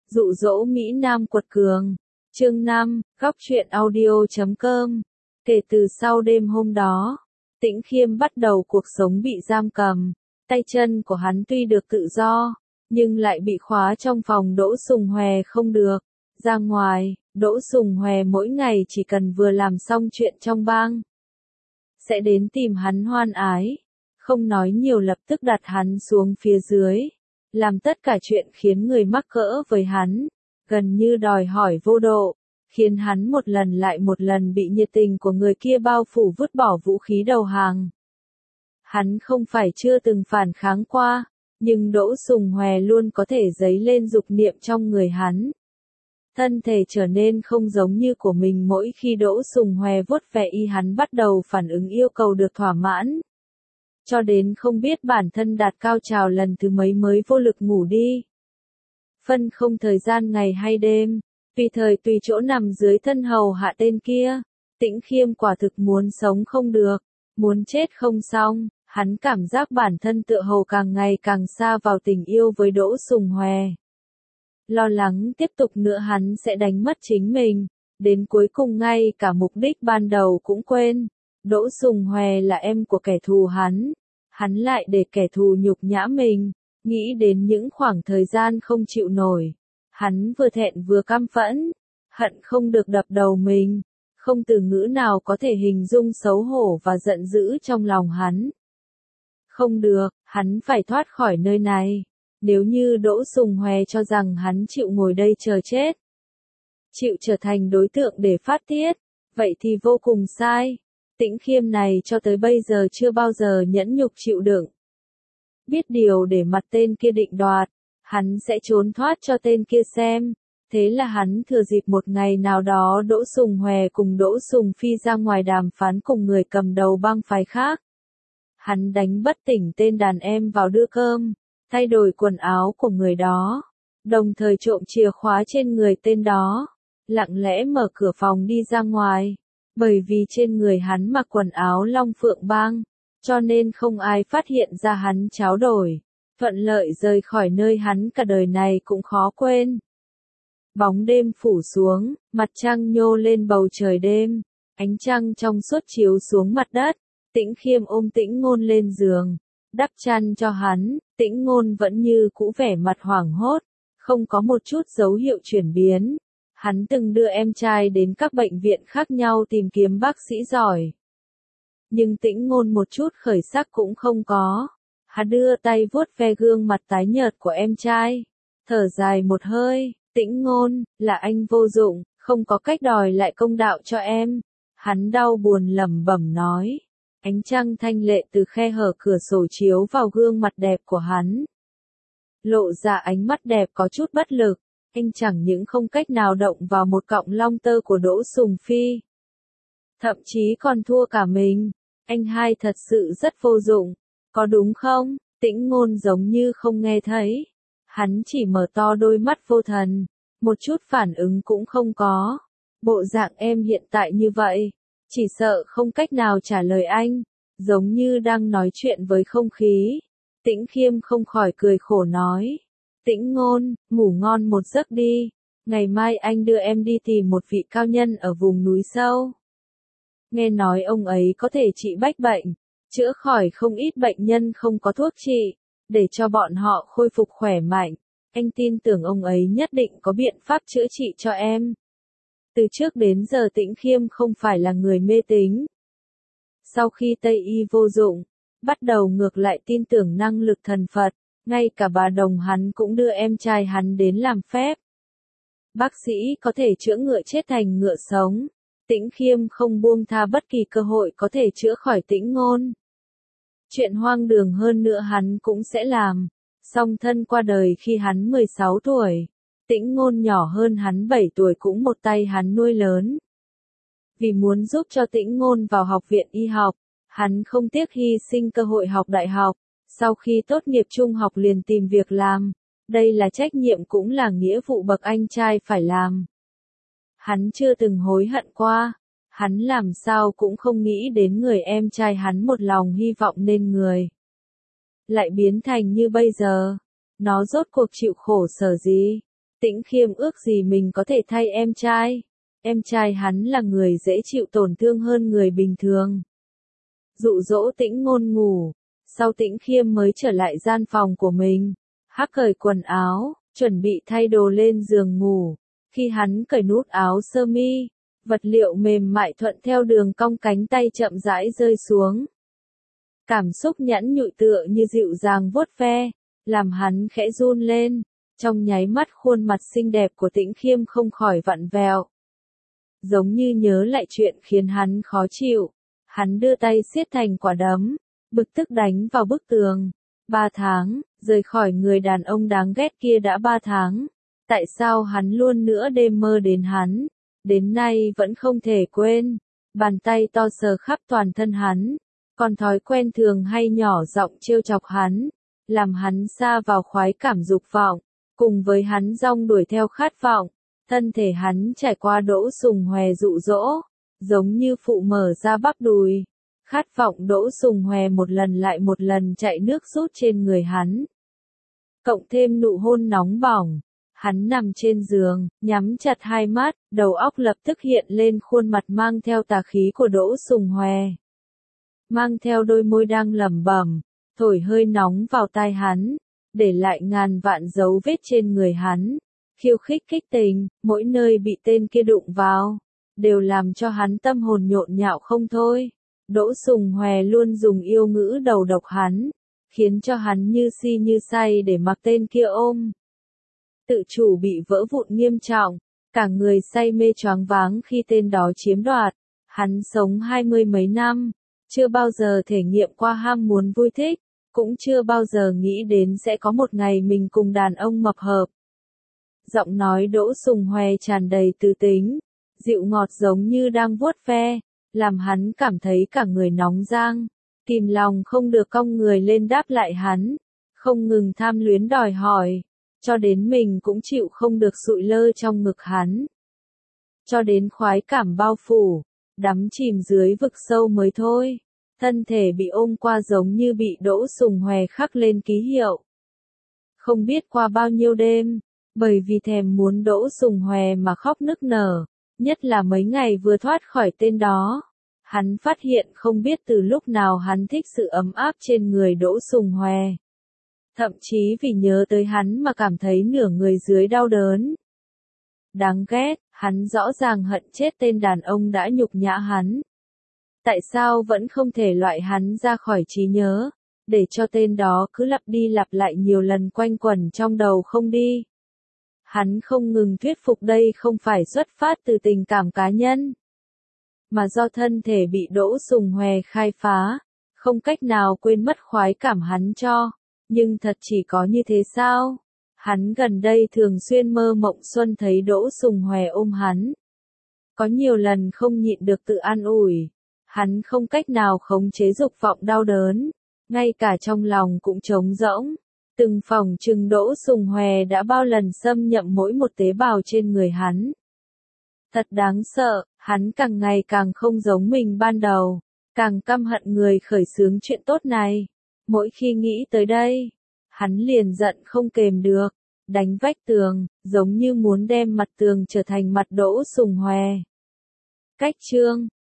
Dụ dỗ Mỹ Nam quật cường. Chương 5, góc truyện audio.com. Kể từ sau đêm hôm đó, Tĩnh Khiêm bắt đầu cuộc sống bị giam cầm. Tay chân của hắn tuy được tự do, nhưng lại bị khóa trong phòng Đỗ Sùng Hòe không được. Ra ngoài, Đỗ Sùng Hòe mỗi ngày chỉ cần vừa làm xong chuyện trong bang, sẽ đến tìm hắn hoan ái. Không nói nhiều, lập tức đặt hắn xuống phía dưới. Làm tất cả chuyện khiến người mắc cỡ với hắn, gần như đòi hỏi vô độ, khiến hắn một lần lại một lần bị nhiệt tình của người kia bao phủ, vứt bỏ vũ khí đầu hàng. Hắn không phải chưa từng phản kháng qua, nhưng Đỗ Sùng Hòe luôn có thể dấy lên dục niệm trong người hắn. Thân thể trở nên không giống như của mình mỗi khi Đỗ Sùng Hòe vuốt ve y, hắn bắt đầu phản ứng yêu cầu được thỏa mãn. Cho đến không biết bản thân đạt cao trào lần thứ mấy mới vô lực ngủ đi. Phân không thời gian ngày hay đêm, tùy thời tùy chỗ nằm dưới thân hầu hạ tên kia. Tĩnh Khiêm quả thực muốn sống không được, muốn chết không xong. Hắn cảm giác bản thân tựa hồ càng ngày càng xa vào tình yêu với Đỗ Sùng Hòe. Lo lắng tiếp tục nữa hắn sẽ đánh mất chính mình, đến cuối cùng ngay cả mục đích ban đầu cũng quên. Đỗ Sùng Hòe là em của kẻ thù hắn lại để kẻ thù nhục nhã mình. Nghĩ đến những khoảng thời gian không chịu nổi, hắn vừa thẹn vừa căm phẫn, hận không được đập đầu mình, không từ ngữ nào có thể hình dung xấu hổ và giận dữ trong lòng hắn. Không được, hắn phải thoát khỏi nơi này. Nếu như Đỗ Sùng Hòe cho rằng hắn chịu ngồi đây chờ chết, chịu trở thành đối tượng để phát tiết, vậy thì vô cùng sai. Tĩnh Khiêm này cho tới bây giờ chưa bao giờ nhẫn nhục chịu đựng. Biết điều để mặt tên kia định đoạt, hắn sẽ trốn thoát cho tên kia xem. Thế là hắn thừa dịp một ngày nào đó Đỗ Sùng Hòe cùng Đỗ Sùng Phi ra ngoài đàm phán cùng người cầm đầu bang phái khác. Hắn đánh bất tỉnh tên đàn em vào đưa cơm, thay đổi quần áo của người đó, đồng thời trộm chìa khóa trên người tên đó, lặng lẽ mở cửa phòng đi ra ngoài. Bởi vì trên người hắn mặc quần áo Long Phượng Bang, cho nên không ai phát hiện ra hắn tráo đổi, thuận lợi rời khỏi nơi hắn cả đời này cũng khó quên. Bóng đêm phủ xuống, mặt trăng nhô lên bầu trời đêm, ánh trăng trong suốt chiếu xuống mặt đất. Tĩnh Khiêm ôm Tĩnh Ngôn lên giường, đắp chăn cho hắn. Tĩnh Ngôn vẫn như cũ vẻ mặt hoảng hốt, không có một chút dấu hiệu chuyển biến. Hắn từng đưa em trai đến các bệnh viện khác nhau tìm kiếm bác sĩ giỏi, nhưng Tĩnh Ngôn một chút khởi sắc cũng không có. Hắn đưa tay vuốt ve gương mặt tái nhợt của em trai, thở dài một hơi. Tĩnh Ngôn, là anh vô dụng, không có cách đòi lại công đạo cho em. Hắn đau buồn lẩm bẩm nói. Ánh trăng thanh lệ từ khe hở cửa sổ chiếu vào gương mặt đẹp của hắn, lộ ra ánh mắt đẹp có chút bất lực. Anh chẳng những không cách nào động vào một cọng lông tơ của Đỗ Sùng Phi, thậm chí còn thua cả mình. Anh hai thật sự rất vô dụng, có đúng không? Tĩnh Ngôn giống như không nghe thấy. Hắn chỉ mở to đôi mắt vô thần, một chút phản ứng cũng không có. Bộ dạng em hiện tại như vậy, chỉ sợ không cách nào trả lời anh, giống như đang nói chuyện với không khí. Tĩnh Khiêm không khỏi cười khổ nói. Tĩnh Ngôn, ngủ ngon một giấc đi, ngày mai anh đưa em đi tìm một vị cao nhân ở vùng núi sâu. Nghe nói ông ấy có thể trị bách bệnh, chữa khỏi không ít bệnh nhân không có thuốc trị, để cho bọn họ khôi phục khỏe mạnh. Anh tin tưởng ông ấy nhất định có biện pháp chữa trị cho em. Từ trước đến giờ Tĩnh Khiêm không phải là người mê tín. Sau khi Tây y vô dụng, bắt đầu ngược lại tin tưởng năng lực thần Phật. Ngay cả bà Đồng hắn cũng đưa em trai hắn đến làm phép. Bác sĩ có thể chữa ngựa chết thành ngựa sống. Tĩnh Khiêm không buông tha bất kỳ cơ hội có thể chữa khỏi Tĩnh Ngôn. Chuyện hoang đường hơn nữa hắn cũng sẽ làm. Song thân qua đời khi hắn 16 tuổi. Tĩnh Ngôn nhỏ hơn hắn 7 tuổi cũng một tay hắn nuôi lớn. Vì muốn giúp cho Tĩnh Ngôn vào học viện y học, hắn không tiếc hy sinh cơ hội học đại học. Sau khi tốt nghiệp trung học liền tìm việc làm. Đây là trách nhiệm cũng là nghĩa vụ bậc anh trai phải làm. Hắn chưa từng hối hận qua. Hắn làm sao cũng không nghĩ đến người em trai hắn một lòng hy vọng nên người lại biến thành như bây giờ. Nó rốt cuộc chịu khổ sở gì? Tĩnh Khiêm ước gì mình có thể thay em trai. Em trai hắn là người dễ chịu tổn thương hơn người bình thường. Dụ dỗ Tĩnh Ngôn ngủ. Sau Tĩnh Khiêm mới trở lại gian phòng của mình. Hắc cởi quần áo, chuẩn bị thay đồ lên giường ngủ. Khi hắn cởi nút áo sơ mi, vật liệu mềm mại thuận theo đường cong cánh tay chậm rãi rơi xuống. Cảm xúc nhẵn nhụi tựa như dịu dàng vuốt ve, làm hắn khẽ run lên. Trong nháy mắt khuôn mặt xinh đẹp của Tĩnh Khiêm không khỏi vặn vẹo. Giống như nhớ lại chuyện khiến hắn khó chịu. Hắn đưa tay siết thành quả đấm, bực tức đánh vào bức tường. 3 tháng, rời khỏi người đàn ông đáng ghét kia đã 3 tháng. Tại sao hắn luôn nửa đêm mơ đến hắn? Đến nay vẫn không thể quên. Bàn tay to sờ khắp toàn thân hắn. Còn thói quen thường hay nhỏ giọng trêu chọc hắn. Làm hắn sa vào khoái cảm dục vọng. Cùng với hắn rong đuổi theo khát vọng. Thân thể hắn trải qua Đỗ Sùng Hòe dụ dỗ. Giống như phụ mở ra bắp đùi. Khát vọng Đỗ Sùng Hòe một lần lại một lần chạy nước rút trên người hắn. Cộng thêm nụ hôn nóng bỏng. Hắn nằm trên giường, nhắm chặt hai mắt, đầu óc lập tức hiện lên khuôn mặt mang theo tà khí của Đỗ Sùng Hòe. Mang theo đôi môi đang lẩm bẩm, thổi hơi nóng vào tai hắn, để lại ngàn vạn dấu vết trên người hắn. Khiêu khích kích tình, mỗi nơi bị tên kia đụng vào, đều làm cho hắn tâm hồn nhộn nhạo không thôi. Đỗ Sùng Hòe luôn dùng yêu ngữ đầu độc hắn, khiến cho hắn như si như say để mặc tên kia ôm. Tự chủ bị vỡ vụn nghiêm trọng, cả người say mê choáng váng khi tên đó chiếm đoạt. Hắn sống 20 mấy năm, chưa bao giờ thể nghiệm qua ham muốn vui thích, cũng chưa bao giờ nghĩ đến sẽ có một ngày mình cùng đàn ông mập hợp. Giọng nói Đỗ Sùng Hòe tràn đầy tư tính, dịu ngọt giống như đang vuốt ve, làm hắn cảm thấy cả người nóng rang, kìm lòng không được cong người lên đáp lại hắn, không ngừng tham luyến đòi hỏi, cho đến mình cũng chịu không được sụi lơ trong ngực hắn. Cho đến khoái cảm bao phủ, đắm chìm dưới vực sâu mới thôi, thân thể bị ôm qua giống như bị Đỗ Sùng Hòe khắc lên ký hiệu. Không biết qua bao nhiêu đêm, bởi vì thèm muốn Đỗ Sùng Hòe mà khóc nức nở, nhất là mấy ngày vừa thoát khỏi tên đó. Hắn phát hiện không biết từ lúc nào hắn thích sự ấm áp trên người Đỗ Sùng Hòe. Thậm chí vì nhớ tới hắn mà cảm thấy nửa người dưới đau đớn. Đáng ghét, hắn rõ ràng hận chết tên đàn ông đã nhục nhã hắn. Tại sao vẫn không thể loại hắn ra khỏi trí nhớ, để cho tên đó cứ lặp đi lặp lại nhiều lần quanh quẩn trong đầu không đi. Hắn không ngừng thuyết phục đây không phải xuất phát từ tình cảm cá nhân, mà do thân thể bị Đỗ Sùng Hòe khai phá, không cách nào quên mất khoái cảm hắn cho. Nhưng thật chỉ có như thế sao? Hắn gần đây thường xuyên mơ mộng xuân thấy Đỗ Sùng Hòe ôm hắn. Có nhiều lần không nhịn được tự an ủi. Hắn không cách nào khống chế dục vọng đau đớn. Ngay cả trong lòng cũng trống rỗng. Từng phỏng chừng Đỗ Sùng Hòe đã bao lần xâm nhậm mỗi một tế bào trên người hắn. Thật đáng sợ, hắn càng ngày càng không giống mình ban đầu. Càng căm hận người khởi xướng chuyện tốt này. Mỗi khi nghĩ tới đây, hắn liền giận không kềm được, đánh vách tường, giống như muốn đem mặt tường trở thành mặt Đỗ Sùng Hòe. Cách chương